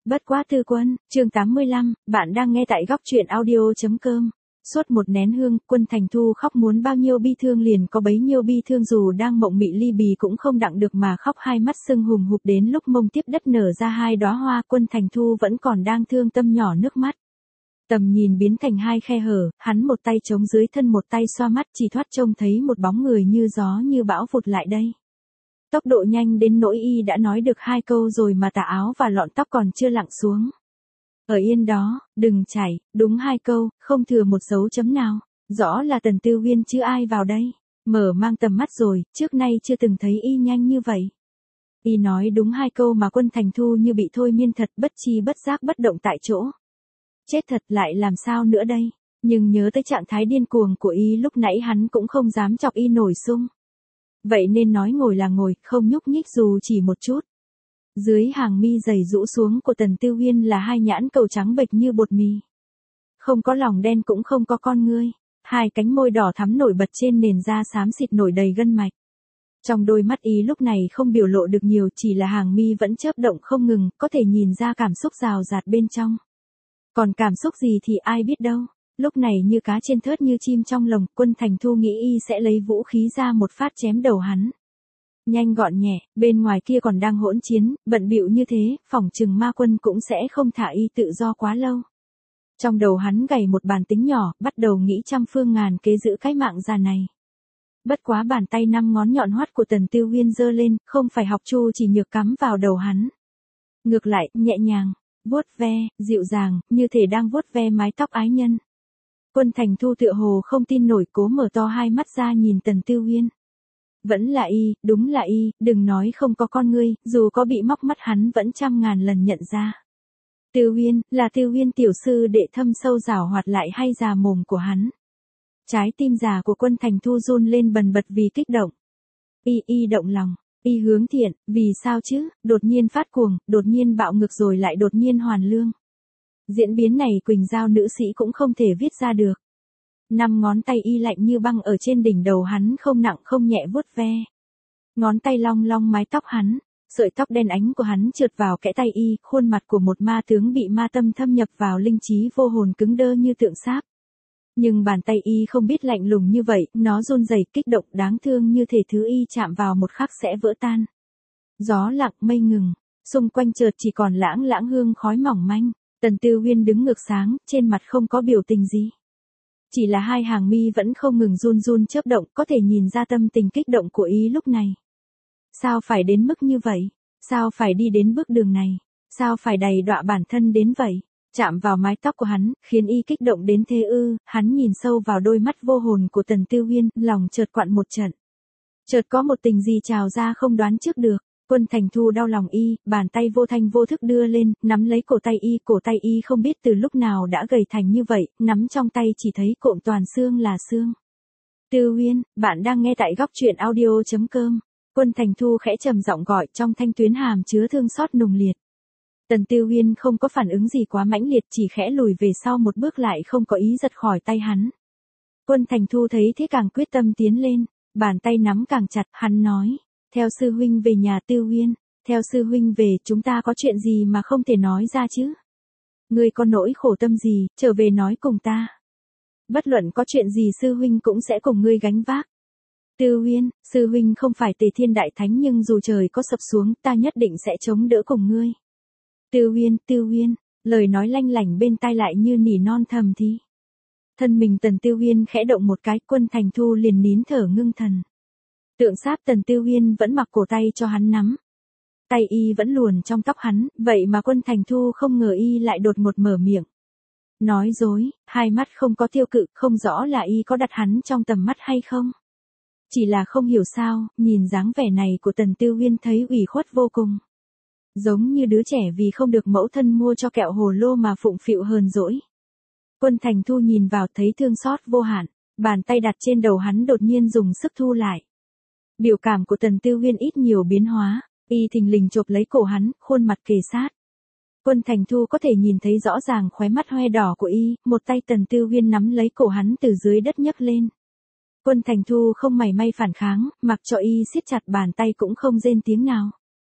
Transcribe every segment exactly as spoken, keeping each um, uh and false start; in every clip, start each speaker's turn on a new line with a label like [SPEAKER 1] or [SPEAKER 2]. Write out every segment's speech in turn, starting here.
[SPEAKER 1] Bất quá tư quân, chương tám mươi lăm, bạn đang nghe tại góc truyện audio.com. Suốt một nén hương, Quân Thành Thu khóc muốn bao nhiêu bi thương liền có bấy nhiêu bi thương, dù đang mộng mị ly bì cũng không đặng được mà khóc, hai mắt sưng hùm hụp, đến lúc mông tiếp đất nở ra hai đóa hoa, Quân Thành Thu vẫn còn đang thương tâm nhỏ nước mắt. Tầm nhìn biến thành hai khe hở, hắn một tay chống dưới thân một tay xoa mắt, chỉ thoát trông thấy một bóng người như gió như bão vụt lại đây. Tốc độ nhanh đến nỗi y đã nói được hai câu rồi mà tà áo và lọn tóc còn chưa lặng xuống. Ở yên đó, đừng chảy, đúng hai câu, không thừa một dấu chấm nào. Rõ là Tần Tư Huyên chứ ai vào đây. Mở mang tầm mắt rồi, trước nay chưa từng thấy y nhanh như vậy. Y nói đúng hai câu mà Quân Thành Thu như bị thôi miên thật, bất chi bất giác bất động tại chỗ. Chết thật, lại làm sao nữa đây? Nhưng nhớ tới trạng thái điên cuồng của y lúc nãy, hắn cũng không dám chọc y nổi sung. Vậy nên nói ngồi là ngồi, không nhúc nhích dù chỉ một chút. Dưới hàng mi dày rũ xuống của Tần Tư Huyên là hai nhãn cầu trắng bệch như bột mì. Không có lòng đen cũng không có con ngươi. Hai cánh môi đỏ thắm nổi bật trên nền da xám xịt nổi đầy gân mạch. Trong đôi mắt y lúc này không biểu lộ được nhiều, chỉ là hàng mi vẫn chớp động không ngừng, có thể nhìn ra cảm xúc rào rạt bên trong. Còn cảm xúc gì thì ai biết đâu. Lúc này như cá trên thớt như chim trong lồng, Quân Thành Thu nghĩ y sẽ lấy vũ khí ra một phát chém đầu hắn. Nhanh gọn nhẹ, bên ngoài kia còn đang hỗn chiến, bận bịu như thế, phỏng chừng ma quân cũng sẽ không thả y tự do quá lâu. Trong đầu hắn gảy một bàn tính nhỏ, bắt đầu nghĩ trăm phương ngàn kế giữ cái mạng già này. Bất quá bàn tay năm ngón nhọn hoắt của Tần Tư Huyên giơ lên, không phải học Chu chỉ nhược cắm vào đầu hắn. Ngược lại, nhẹ nhàng, vuốt ve, dịu dàng, như thể đang vuốt ve mái tóc ái nhân. Quân Thành Thu tựa hồ không tin nổi, cố mở to hai mắt ra nhìn Tần Tư Huyên. Vẫn là y, đúng là y, đừng nói không có con ngươi, dù có bị móc mắt hắn vẫn trăm ngàn lần nhận ra. Tư Huyên, là Tư Huyên tiểu sư đệ thâm sâu giảo hoạt lại hay già mồm của hắn. Trái tim già của Quân Thành Thu run lên bần bật vì kích động. Y y động lòng, y hướng thiện, vì sao chứ, đột nhiên phát cuồng, đột nhiên bạo ngược rồi lại đột nhiên hoàn lương. Diễn biến này Quỳnh Giao nữ sĩ cũng không thể viết ra được. Năm ngón tay y lạnh như băng ở trên đỉnh đầu hắn không nặng không nhẹ vuốt ve. Ngón tay long long mái tóc hắn, sợi tóc đen ánh của hắn trượt vào kẽ tay y, khuôn mặt của một ma tướng bị ma tâm thâm nhập vào linh trí vô hồn cứng đơ như tượng sáp. Nhưng bàn tay y không biết lạnh lùng như vậy, nó run rẩy kích động đáng thương như thể thứ y chạm vào một khắc sẽ vỡ tan. Gió lặng mây ngừng, xung quanh chợt chỉ còn lãng lãng hương khói mỏng manh. Tần Tư Huyên đứng ngược sáng, trên mặt không có biểu tình gì. Chỉ là hai hàng mi vẫn không ngừng run run chớp động, có thể nhìn ra tâm tình kích động của y lúc này. Sao phải đến mức như vậy? Sao phải đi đến bước đường này? Sao phải đầy đọa bản thân đến vậy? Chạm vào mái tóc của hắn, khiến y kích động đến thế ư? Hắn nhìn sâu vào đôi mắt vô hồn của Tần Tư Huyên, lòng chợt quặn một trận. Chợt có một tình gì trào ra không đoán trước được. Quân Thành Thu đau lòng y, bàn tay vô thanh vô thức đưa lên, nắm lấy cổ tay y, cổ tay y không biết từ lúc nào đã gầy thành như vậy, nắm trong tay chỉ thấy cộm toàn xương là xương. Tư Huyên, bạn đang nghe tại góc truyện audio.com. Quân Thành Thu khẽ trầm giọng gọi, trong thanh tuyến hàm chứa thương xót nùng liệt. Tần Tư Huyên không có phản ứng gì quá mãnh liệt, chỉ khẽ lùi về sau một bước lại không có ý giật khỏi tay hắn. Quân Thành Thu thấy thế càng quyết tâm tiến lên, bàn tay nắm càng chặt, hắn nói. Theo sư huynh về nhà. Tư Huyên, theo sư huynh về, chúng ta có chuyện gì mà không thể nói ra chứ? Ngươi có nỗi khổ tâm gì, trở về nói cùng ta. Bất luận có chuyện gì sư huynh cũng sẽ cùng ngươi gánh vác. Tư Huyên, sư huynh không phải Tề Thiên Đại Thánh, nhưng dù trời có sập xuống, ta nhất định sẽ chống đỡ cùng ngươi. Tư Huyên, Tư Huyên, lời nói lanh lảnh bên tai lại như nỉ non thầm thì. Thân mình Tần Tư Huyên khẽ động một cái, Quân Thành Thu liền nín thở ngưng thần. Tượng sáp Tần Tư Huyên vẫn mặc cổ tay cho hắn nắm. Tay y vẫn luồn trong tóc hắn, vậy mà Quân Thành Thu không ngờ y lại đột ngột mở miệng. Nói dối, hai mắt không có tiêu cự, không rõ là y có đặt hắn trong tầm mắt hay không. Chỉ là không hiểu sao, nhìn dáng vẻ này của Tần Tư Huyên thấy ủy khuất vô cùng. Giống như đứa trẻ vì không được mẫu thân mua cho kẹo hồ lô mà phụng phịu hờn dỗi. Quân Thành Thu nhìn vào thấy thương xót vô hạn, bàn tay đặt trên đầu hắn đột nhiên dùng sức thu lại. Biểu cảm của Tần Tư Huyên ít nhiều biến hóa, y thình lình chộp lấy cổ hắn, khuôn mặt kề sát. Quân Thành Thu có thể nhìn thấy rõ ràng khóe mắt hoe đỏ của y, một tay Tần Tư Huyên nắm lấy cổ hắn từ dưới đất nhấc lên. Quân Thành Thu không mảy may phản kháng, mặc cho y siết chặt bàn tay cũng không rên tiếng nào.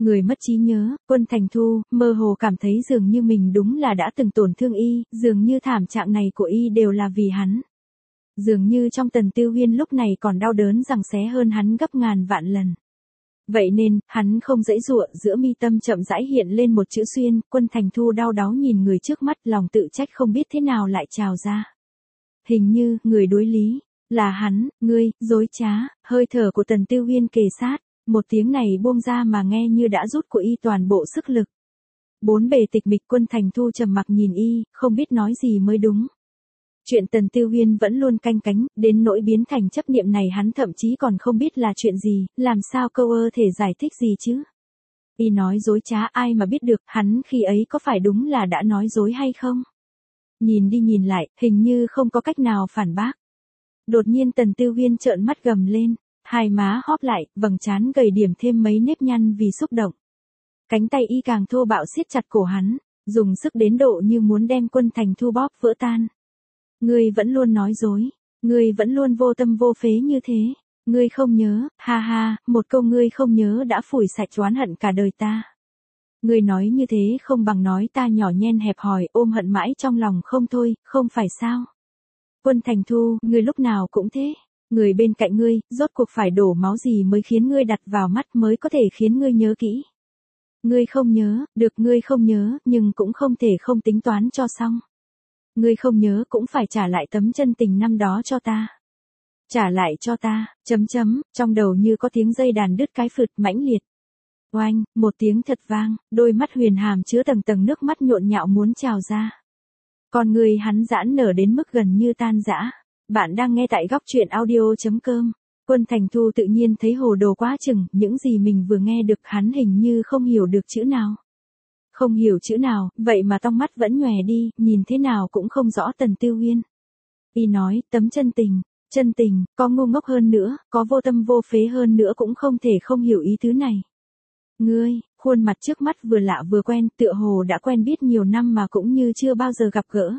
[SPEAKER 1] Người mất trí nhớ, Quân Thành Thu, mơ hồ cảm thấy dường như mình đúng là đã từng tổn thương y, dường như thảm trạng này của y đều là vì hắn. Dường như trong Tần Tư Huyên lúc này còn đau đớn giằng xé hơn hắn gấp ngàn vạn lần. Vậy nên, hắn không giãy giụa, giữa mi tâm chậm rãi hiện lên một chữ xuyên, Quân Thành Thu đau đáu nhìn người trước mắt, lòng tự trách không biết thế nào lại trào ra. Hình như, người đối lý, là hắn, ngươi, dối trá, hơi thở của Tần Tư Huyên kề sát, một tiếng này buông ra mà nghe như đã rút của y toàn bộ sức lực. Bốn bề tịch mịch, Quân Thành Thu trầm mặc nhìn y, không biết nói gì mới đúng. Chuyện Tần Tư Huyên vẫn luôn canh cánh, đến nỗi biến thành chấp niệm này hắn thậm chí còn không biết là chuyện gì, làm sao câu ơ thể giải thích gì chứ. Y nói dối trá ai mà biết được, hắn khi ấy có phải đúng là đã nói dối hay không? Nhìn đi nhìn lại, hình như không có cách nào phản bác. Đột nhiên Tần Tư Huyên trợn mắt gầm lên, hai má hóp lại, vầng trán gầy điểm thêm mấy nếp nhăn vì xúc động. Cánh tay y càng thô bạo siết chặt cổ hắn, dùng sức đến độ như muốn đem Quân Thành Thu bóp vỡ tan. Ngươi vẫn luôn nói dối, ngươi vẫn luôn vô tâm vô phế như thế, ngươi không nhớ, ha ha, một câu ngươi không nhớ đã phủi sạch oán hận cả đời ta. Ngươi nói như thế không bằng nói ta nhỏ nhen hẹp hòi, ôm hận mãi trong lòng không thôi, không phải sao? Quân Thành Thu, ngươi lúc nào cũng thế, người bên cạnh ngươi, rốt cuộc phải đổ máu gì mới khiến ngươi đặt vào mắt mới có thể khiến ngươi nhớ kỹ. Ngươi không nhớ, được ngươi không nhớ, nhưng cũng không thể không tính toán cho xong. Ngươi không nhớ cũng phải trả lại tấm chân tình năm đó cho ta. Trả lại cho ta, chấm chấm, trong đầu như có tiếng dây đàn đứt cái phượt mãnh liệt. Oanh, một tiếng thật vang, đôi mắt huyền hàm chứa tầng tầng nước mắt nhộn nhạo muốn trào ra. Con người hắn giãn nở đến mức gần như tan rã. Bạn đang nghe tại góc truyện audio.com. Quân Thành Thu tự nhiên thấy hồ đồ quá chừng, những gì mình vừa nghe được hắn hình như không hiểu được chữ nào. Không hiểu chữ nào, vậy mà tong mắt vẫn nhòe đi, nhìn thế nào cũng không rõ Tần Tư Huyên. Y nói, tấm chân tình, chân tình, có ngu ngốc hơn nữa, có vô tâm vô phế hơn nữa cũng không thể không hiểu ý tứ này. Ngươi, khuôn mặt trước mắt vừa lạ vừa quen, tựa hồ đã quen biết nhiều năm mà cũng như chưa bao giờ gặp gỡ.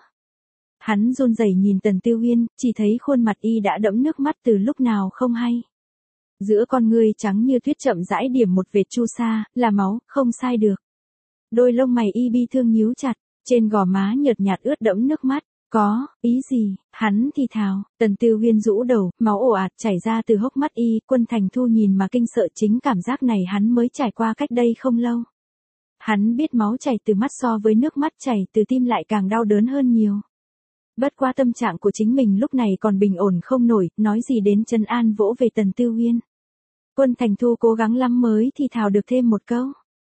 [SPEAKER 1] Hắn run rẩy nhìn Tần Tư Huyên, chỉ thấy khuôn mặt y đã đẫm nước mắt từ lúc nào không hay. Giữa con ngươi trắng như tuyết chậm rãi điểm một vệt chu sa, là máu, không sai được. Đôi lông mày y bi thương nhíu chặt, trên gò má nhợt nhạt ướt đẫm nước mắt. Có, ý gì, hắn thì thào, Tần Tư Huyên rũ đầu, máu ồ ạt chảy ra từ hốc mắt y, Quân Thành Thu nhìn mà kinh sợ, chính cảm giác này hắn mới trải qua cách đây không lâu. Hắn biết máu chảy từ mắt so với nước mắt chảy từ tim lại càng đau đớn hơn nhiều. Bất qua tâm trạng của chính mình lúc này còn bình ổn không nổi, nói gì đến trấn an vỗ về Tần Tư Huyên. Quân Thành Thu cố gắng lắm mới thì thào được thêm một câu.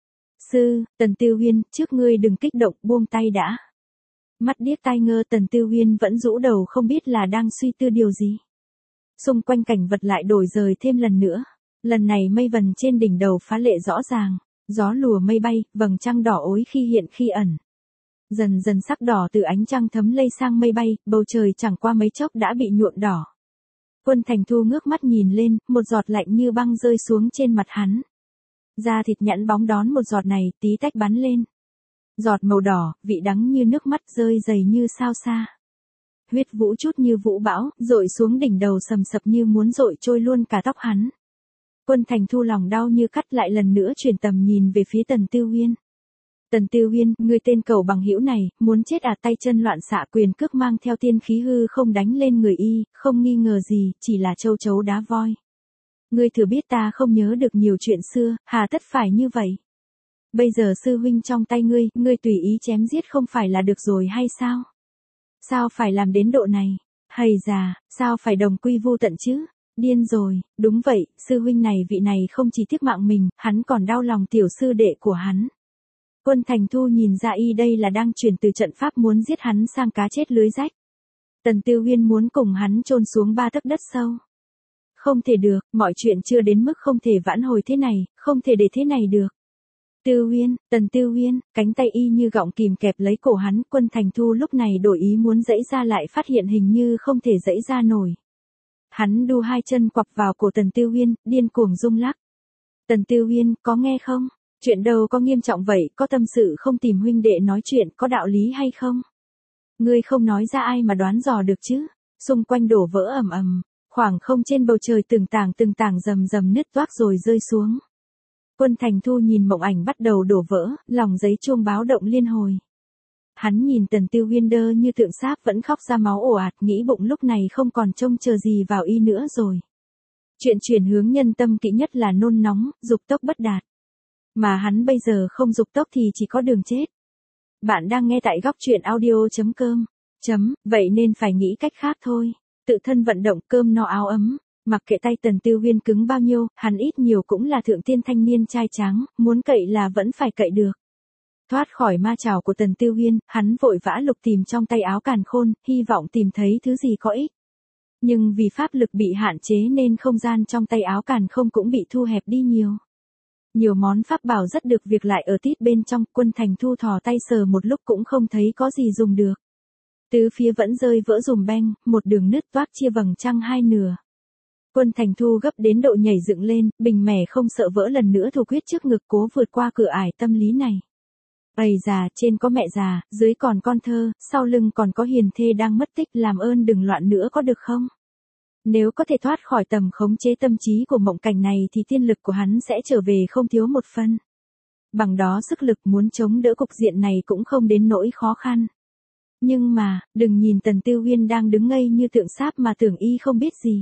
[SPEAKER 1] Sư, Tần Tư Huyên, trước ngươi đừng kích động, buông tay đã. Mắt điếc tai ngơ, Tần Tư Huyên vẫn rũ đầu không biết là đang suy tư điều gì. Xung quanh cảnh vật lại đổi dời thêm lần nữa. Lần này mây vần trên đỉnh đầu phá lệ rõ ràng. Gió lùa mây bay, vầng trăng đỏ ối khi hiện khi ẩn. Dần dần sắc đỏ từ ánh trăng thấm lây sang mây bay, bầu trời chẳng qua mấy chốc đã bị nhuộm đỏ. Quân Thành Thu ngước mắt nhìn lên, một giọt lạnh như băng rơi xuống trên mặt hắn. Da thịt nhẵn bóng đón một giọt này, tí tách bắn lên. Giọt màu đỏ, vị đắng như nước mắt rơi dày như sao sa. Huyết vũ chút như vũ bão, dội xuống đỉnh đầu sầm sập như muốn dội trôi luôn cả tóc hắn. Quân Thành Thu lòng đau như cắt lại lần nữa chuyển tầm nhìn về phía Tần Tư Huyên. Tần Tư Huyên, người tên cầu bằng hữu này, muốn chết à, tay chân loạn xạ, quyền cước mang theo tiên khí hư không đánh lên người y, không nghi ngờ gì, chỉ là châu chấu đá voi. Ngươi thừa biết ta không nhớ được nhiều chuyện xưa, hà tất phải như vậy. Bây giờ sư huynh trong tay ngươi, ngươi tùy ý chém giết không phải là được rồi hay sao? Sao phải làm đến độ này? Hầy già, sao phải đồng quy vu tận chứ? Điên rồi, đúng vậy, sư huynh này vị này không chỉ tiếc mạng mình, hắn còn đau lòng tiểu sư đệ của hắn. Quân Thành Thu nhìn ra y đây là đang chuyển từ trận pháp muốn giết hắn sang cá chết lưới rách. Tần Tư Huyên muốn cùng hắn chôn xuống ba tấc đất sâu. Không thể được, mọi chuyện chưa đến mức không thể vãn hồi thế này, không thể để thế này được. Tư Huyên, Tần Tư Huyên, cánh tay y như gọng kìm kẹp lấy cổ hắn, Quân Thành Thu lúc này đổi ý muốn giãy ra lại phát hiện hình như không thể giãy ra nổi. Hắn đu hai chân quặp vào cổ Tần Tư Huyên, điên cuồng rung lắc. Tần Tư Huyên, có nghe không? Chuyện đâu có nghiêm trọng vậy, có tâm sự không tìm huynh đệ nói chuyện, có đạo lý hay không? Ngươi không nói ra ai mà đoán dò được chứ? Xung quanh đổ vỡ ầm ầm, khoảng không trên bầu trời từng tảng từng tảng rầm rầm nứt toác rồi rơi xuống. Quân Thành Thu nhìn mộng ảnh bắt đầu đổ vỡ, lòng giấy chuông báo động liên hồi. Hắn nhìn Tần Tiêu Huyên đơ như tượng sáp vẫn khóc ra máu ồ ạt, nghĩ bụng lúc này không còn trông chờ gì vào y nữa rồi. Chuyện chuyển hướng nhân tâm kỵ nhất là nôn nóng, dục tốc bất đạt. Mà hắn bây giờ không dục tốc thì chỉ có đường chết. Bạn đang nghe tại góc truyện audio chấm com. Chấm, vậy nên phải nghĩ cách khác thôi. Tự thân vận động, cơm no áo ấm. Mặc kệ tay Tần Tiêu Huyên cứng bao nhiêu, hắn ít nhiều cũng là thượng tiên thanh niên trai tráng, muốn cậy là vẫn phải cậy được. Thoát khỏi ma trảo của Tần Tiêu Huyên, hắn vội vã lục tìm trong tay áo càn khôn, hy vọng tìm thấy thứ gì có ích. Nhưng vì pháp lực bị hạn chế nên không gian trong tay áo càn không cũng bị thu hẹp đi nhiều. Nhiều món pháp bảo rất được việc lại ở tít bên trong, Quân Thành Thu thò tay sờ một lúc cũng không thấy có gì dùng được. Tứ phía vẫn rơi vỡ dùm beng, một đường nứt toác chia vầng trăng hai nửa. Quân Thành Thu gấp đến độ nhảy dựng lên, bình mẻ không sợ vỡ lần nữa thủ quyết trước ngực cố vượt qua cửa ải tâm lý này. Ầy già, trên có mẹ già, dưới còn con thơ, sau lưng còn có hiền thê đang mất tích, làm ơn đừng loạn nữa có được không? Nếu có thể thoát khỏi tầm khống chế tâm trí của mộng cảnh này thì tiên lực của hắn sẽ trở về không thiếu một phân. Bằng đó sức lực muốn chống đỡ cục diện này cũng không đến nỗi khó khăn. Nhưng mà, đừng nhìn Tần Tiêu Huyên đang đứng ngây như tượng sáp mà tưởng y không biết gì.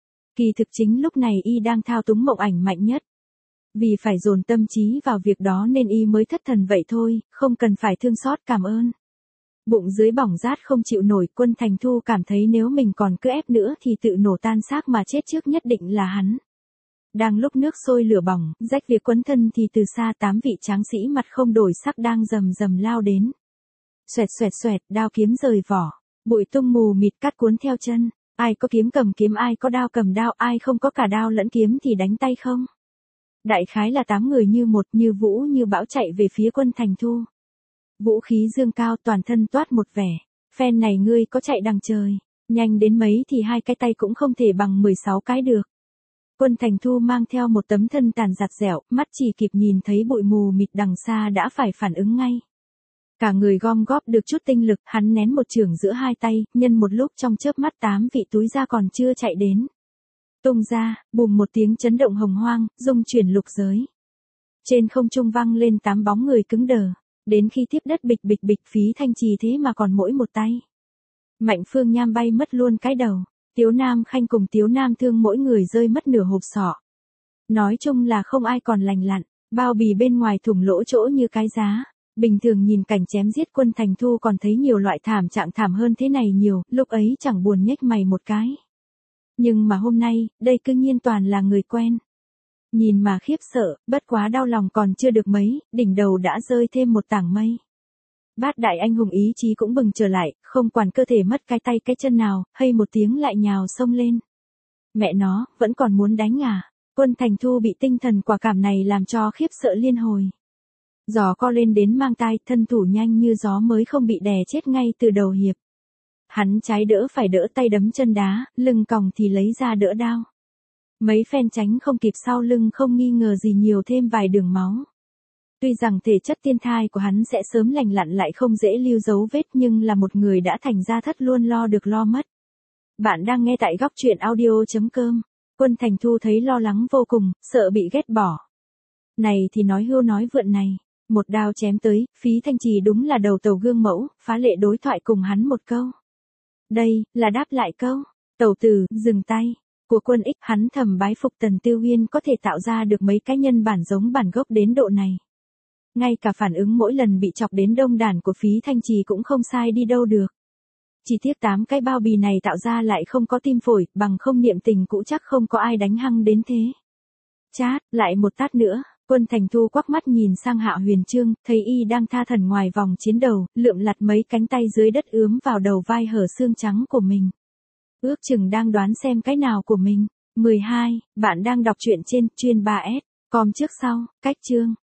[SPEAKER 1] Kỳ thực chính lúc này y đang thao túng mộng ảnh mạnh nhất. Vì phải dồn tâm trí vào việc đó nên y mới thất thần vậy thôi, không cần phải thương xót cảm ơn. Bụng dưới bỏng rát không chịu nổi, Quân Thành Thu cảm thấy nếu mình còn cứ ép nữa thì tự nổ tan xác mà chết trước nhất định là hắn. Đang lúc nước sôi lửa bỏng, rách việc quấn thân thì từ xa tám vị tráng sĩ mặt không đổi sắc đang rầm rầm lao đến. Xoẹt xoẹt xoẹt, đao kiếm rời vỏ, bụi tung mù mịt cắt cuốn theo chân, ai có kiếm cầm kiếm, ai có đao cầm đao, ai không có cả đao lẫn kiếm thì đánh tay không. Đại khái là tám người như một, như vũ như bão chạy về phía Quân Thành Thu. Vũ khí dương cao, toàn thân toát một vẻ, phen này ngươi có chạy đằng trời, nhanh đến mấy thì hai cái tay cũng không thể bằng mười sáu cái được. Quân Thành Thu mang theo một tấm thân tàn giặt dẻo, mắt chỉ kịp nhìn thấy bụi mù mịt đằng xa đã phải phản ứng ngay. Cả người gom góp được chút tinh lực, hắn nén một chưởng giữa hai tay, nhân một lúc trong chớp mắt tám vị túi ra còn chưa chạy đến. Tung ra, bùm một tiếng chấn động hồng hoang, rung chuyển lục giới. Trên không trung vang lên tám bóng người cứng đờ, đến khi tiếp đất bịch bịch bịch, Phí Thanh Trì thế mà còn mỗi một tay. Mạnh Phương Nham bay mất luôn cái đầu, Tiếu Nam Khanh cùng Tiếu Nam Thương mỗi người rơi mất nửa hộp sọ. Nói chung là không ai còn lành lặn, bao bì bên ngoài thủng lỗ chỗ như cái giá. Bình thường nhìn cảnh chém giết Quân Thành Thu còn thấy nhiều loại thảm trạng thảm hơn thế này nhiều, lúc ấy chẳng buồn nhếch mày một cái. Nhưng mà hôm nay, đây cứ nhiên toàn là người quen. Nhìn mà khiếp sợ, bất quá đau lòng còn chưa được mấy, đỉnh đầu đã rơi thêm một tảng mây. Bát đại anh hùng ý chí cũng bừng trở lại, không quản cơ thể mất cái tay cái chân nào, hay một tiếng lại nhào xông lên. Mẹ nó, vẫn còn muốn đánh à? Quân Thành Thu bị tinh thần quả cảm này làm cho khiếp sợ liên hồi. Giò co lên đến mang tai, thân thủ nhanh như gió mới không bị đè chết ngay từ đầu hiệp. Hắn trái đỡ phải đỡ, tay đấm chân đá, lưng còng thì lấy ra đỡ đao. Mấy phen tránh không kịp, sau lưng không nghi ngờ gì nhiều thêm vài đường máu. Tuy rằng thể chất tiên thai của hắn sẽ sớm lành lặn lại không dễ lưu dấu vết, nhưng là một người đã thành ra thất luôn lo được lo mất. Bạn đang nghe tại góc truyện audio chấm com. Quân Thành Thu thấy lo lắng vô cùng, sợ bị ghét bỏ. Này thì nói hưu nói vượn này. Một đao chém tới, Phí Thanh Trì đúng là đầu tàu gương mẫu, phá lệ đối thoại cùng hắn một câu. Đây, là đáp lại câu, tàu tử, dừng tay, của Quân Ích. Hắn thầm bái phục Tần Tiêu Huyên có thể tạo ra được mấy cái nhân bản giống bản gốc đến độ này. Ngay cả phản ứng mỗi lần bị chọc đến đông đàn của Phí Thanh Trì cũng không sai đi đâu được. Chỉ tiếc tám cái bao bì này tạo ra lại không có tim phổi, bằng không niệm tình cũ chắc không có ai đánh hăng đến thế. Chát, lại một tát nữa. Quân Thành Thu quắc mắt nhìn sang Hạ Huyền Trương, thấy y đang tha thần ngoài vòng chiến đầu, lượm lặt mấy cánh tay dưới đất ướm vào đầu vai hở xương trắng của mình. Ước chừng đang đoán xem cái nào của mình. mười hai, bạn đang đọc truyện trên chuyên ba S, com trước sau, cách chương.